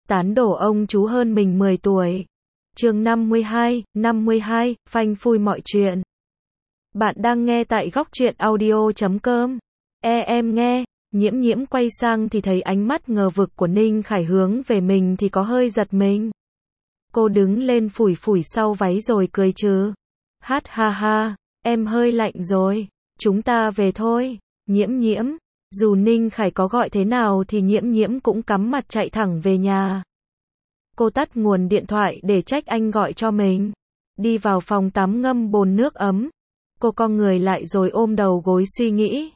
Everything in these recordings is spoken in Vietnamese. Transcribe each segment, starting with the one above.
tán đổ ông chú hơn mình 10 tuổi. Chương 52, phanh phui mọi chuyện. Bạn đang nghe tại góc truyện audio.com. Em nghe, Nhiễm Nhiễm quay sang thì thấy ánh mắt ngờ vực của Ninh Khải hướng về mình thì có hơi giật mình. Cô đứng lên phủi phủi sau váy rồi cười trừ. Hát ha ha, em hơi lạnh rồi, chúng ta về thôi. Nhiễm Nhiễm, dù Ninh Khải có gọi thế nào thì Nhiễm Nhiễm cũng cắm mặt chạy thẳng về nhà. Cô tắt nguồn điện thoại để trách anh gọi cho mình. Đi vào phòng tắm ngâm bồn nước ấm. Cô cong người lại rồi ôm đầu gối suy nghĩ.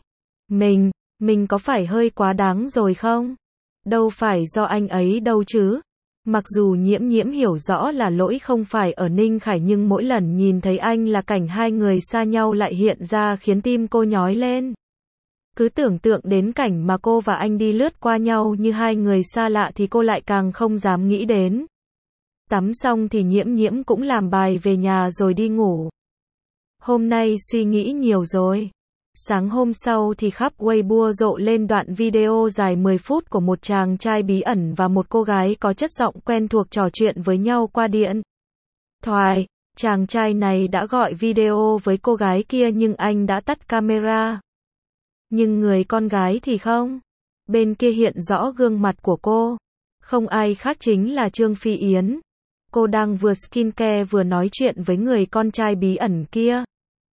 Mình có phải hơi quá đáng rồi không? Đâu phải do anh ấy đâu chứ. Mặc dù Nhiễm Nhiễm hiểu rõ là lỗi không phải ở Ninh Khải nhưng mỗi lần nhìn thấy anh là cảnh hai người xa nhau lại hiện ra khiến tim cô nhói lên. Cứ tưởng tượng đến cảnh mà cô và anh đi lướt qua nhau như hai người xa lạ thì cô lại càng không dám nghĩ đến. Tắm xong thì Nhiễm Nhiễm cũng làm bài về nhà rồi đi ngủ. Hôm nay suy nghĩ nhiều rồi. Sáng hôm sau thì khắp Weibo rộ lên đoạn video dài 10 phút của một chàng trai bí ẩn và một cô gái có chất giọng quen thuộc trò chuyện với nhau qua điện thoại. Chàng trai này đã gọi video với cô gái kia nhưng anh đã tắt camera. Nhưng người con gái thì không. Bên kia hiện rõ gương mặt của cô. Không ai khác chính là Trương Phi Yến. Cô đang vừa skincare vừa nói chuyện với người con trai bí ẩn kia.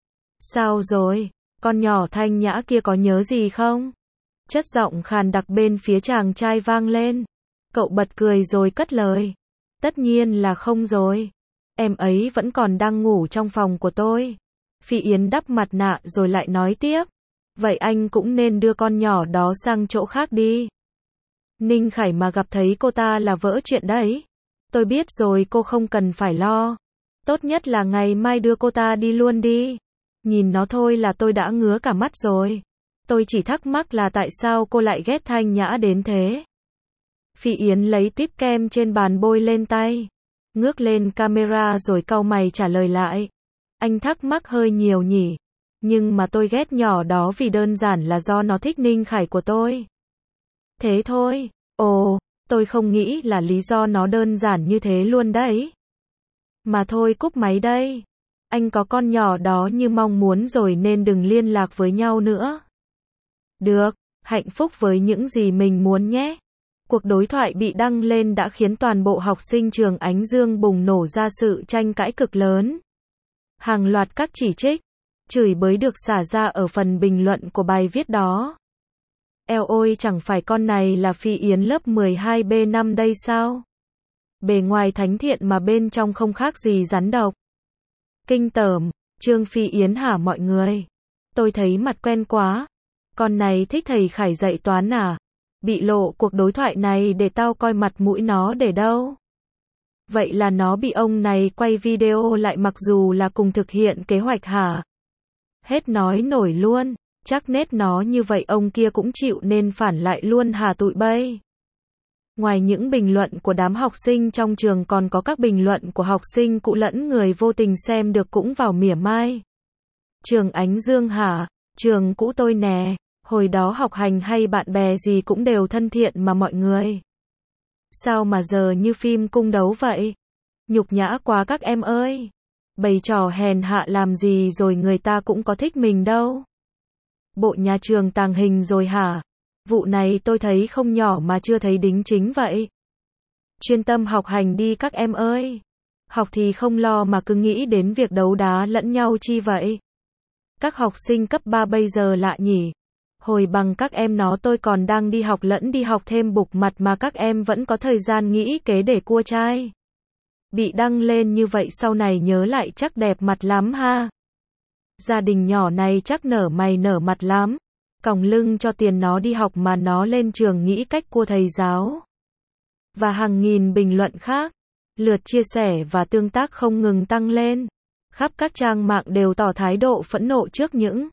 Sao rồi? Con nhỏ thanh nhã kia có nhớ gì không? Chất giọng khàn đặc bên phía chàng trai vang lên. Cậu bật cười rồi cất lời. Tất nhiên là không rồi. Em ấy vẫn còn đang ngủ trong phòng của tôi. Phi Yến đắp mặt nạ rồi lại nói tiếp. Vậy anh cũng nên đưa con nhỏ đó sang chỗ khác đi. Ninh Khải mà gặp thấy cô ta là vỡ chuyện đấy. Tôi biết rồi, cô không cần phải lo. Tốt nhất là ngày mai đưa cô ta đi luôn đi. Nhìn nó thôi là tôi đã ngứa cả mắt rồi. Tôi chỉ thắc mắc là tại sao cô lại ghét Thanh Nhã đến thế. Phi Yến lấy tiếp kem trên bàn bôi lên tay. Ngước lên camera rồi cau mày trả lời lại. Anh thắc mắc hơi nhiều nhỉ. Nhưng mà tôi ghét nhỏ đó vì đơn giản là do nó thích Ninh Khải của tôi. Thế thôi. Ồ, tôi không nghĩ là lý do nó đơn giản như thế luôn đấy. Mà thôi, cúp máy đây. Anh có con nhỏ đó như mong muốn rồi nên đừng liên lạc với nhau nữa. Được, hạnh phúc với những gì mình muốn nhé. Cuộc đối thoại bị đăng lên đã khiến toàn bộ học sinh trường Ánh Dương bùng nổ ra sự tranh cãi cực lớn. Hàng loạt các chỉ trích, chửi bới được xả ra ở phần bình luận của bài viết đó. Eo ôi, chẳng phải con này là Phi Yến lớp 12B5 đây sao? Bề ngoài thánh thiện mà bên trong không khác gì rắn độc. Kinh tởm, Trương Phi Yến hả mọi người? Tôi thấy mặt quen quá. Con này thích thầy Khải dạy toán à? Bị lộ cuộc đối thoại này để tao coi mặt mũi nó để đâu. Vậy là nó bị ông này quay video lại mặc dù là cùng thực hiện kế hoạch hả? Hết nói nổi luôn. Chắc nết nó như vậy ông kia cũng chịu nên phản lại luôn hả tụi bay? Ngoài những bình luận của đám học sinh trong trường còn có các bình luận của học sinh cũ lẫn người vô tình xem được cũng vào mỉa mai. Trường Ánh Dương hả? Trường cũ tôi nè. Hồi đó học hành hay bạn bè gì cũng đều thân thiện mà mọi người. Sao mà giờ như phim cung đấu vậy? Nhục nhã quá các em ơi. Bày trò hèn hạ làm gì rồi người ta cũng có thích mình đâu. Bộ nhà trường tàng hình rồi hả? Vụ này tôi thấy không nhỏ mà chưa thấy đính chính vậy. Chuyên tâm học hành đi các em ơi. Học thì không lo mà cứ nghĩ đến việc đấu đá lẫn nhau chi vậy. Các học sinh cấp 3 bây giờ lạ nhỉ. Hồi bằng các em nó tôi còn đang đi học lẫn đi học thêm bục mặt mà các em vẫn có thời gian nghĩ kế để cua trai. Bị đăng lên như vậy sau này nhớ lại chắc đẹp mặt lắm ha. Gia đình nhỏ này chắc nở mày nở mặt lắm. Còng lưng cho tiền nó đi học mà nó lên trường nghĩ cách cua thầy giáo. Và hàng nghìn bình luận khác. Lượt chia sẻ và tương tác không ngừng tăng lên. Khắp các trang mạng đều tỏ thái độ phẫn nộ trước những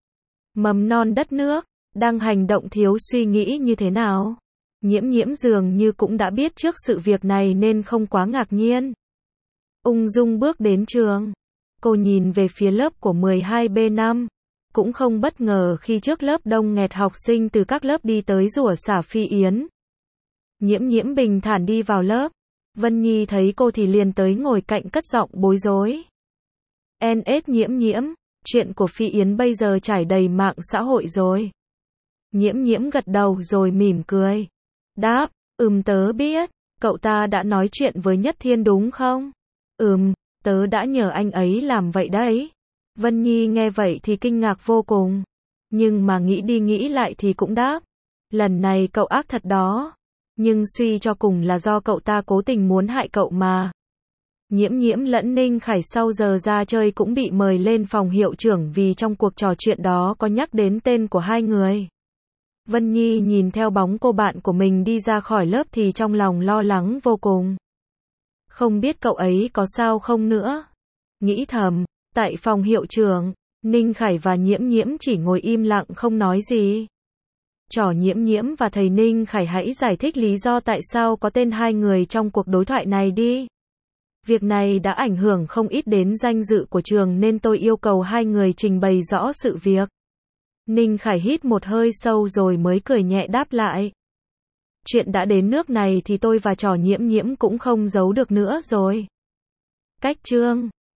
mầm non đất nước đang hành động thiếu suy nghĩ như thế nào. Nhiễm Nhiễm dường như cũng đã biết trước sự việc này nên không quá ngạc nhiên. Ung dung bước đến trường. Cô nhìn về phía lớp của 12B5. Cũng không bất ngờ khi trước lớp đông nghẹt học sinh từ các lớp đi tới rủa xả Phi Yến. Nhiễm Nhiễm bình thản đi vào lớp. Vân Nhi thấy cô thì liền tới ngồi cạnh cất giọng bối rối. NS Nhiễm Nhiễm, chuyện của Phi Yến bây giờ trải đầy mạng xã hội rồi. Nhiễm Nhiễm gật đầu rồi mỉm cười. Đáp, tớ biết, cậu ta đã nói chuyện với Nhất Thiên đúng không? Tớ đã nhờ anh ấy làm vậy đấy. Vân Nhi nghe vậy thì kinh ngạc vô cùng. Nhưng mà nghĩ đi nghĩ lại thì cũng đáp. Lần này cậu ác thật đó. Nhưng suy cho cùng là do cậu ta cố tình muốn hại cậu mà. Nhiễm Nhiễm lẫn Ninh Khải sau giờ ra chơi cũng bị mời lên phòng hiệu trưởng vì trong cuộc trò chuyện đó có nhắc đến tên của hai người. Vân Nhi nhìn theo bóng cô bạn của mình đi ra khỏi lớp thì trong lòng lo lắng vô cùng. Không biết cậu ấy có sao không nữa. Nghĩ thầm, tại phòng hiệu trưởng, Ninh Khải và Nhiễm Nhiễm chỉ ngồi im lặng không nói gì. Trò Nhiễm Nhiễm và thầy Ninh Khải hãy giải thích lý do tại sao có tên hai người trong cuộc đối thoại này đi. Việc này đã ảnh hưởng không ít đến danh dự của trường nên tôi yêu cầu hai người trình bày rõ sự việc. Ninh Khải hít một hơi sâu rồi mới cười nhẹ đáp lại. Chuyện đã đến nước này thì tôi và trò Nhiễm Nhiễm cũng không giấu được nữa rồi. Cách chương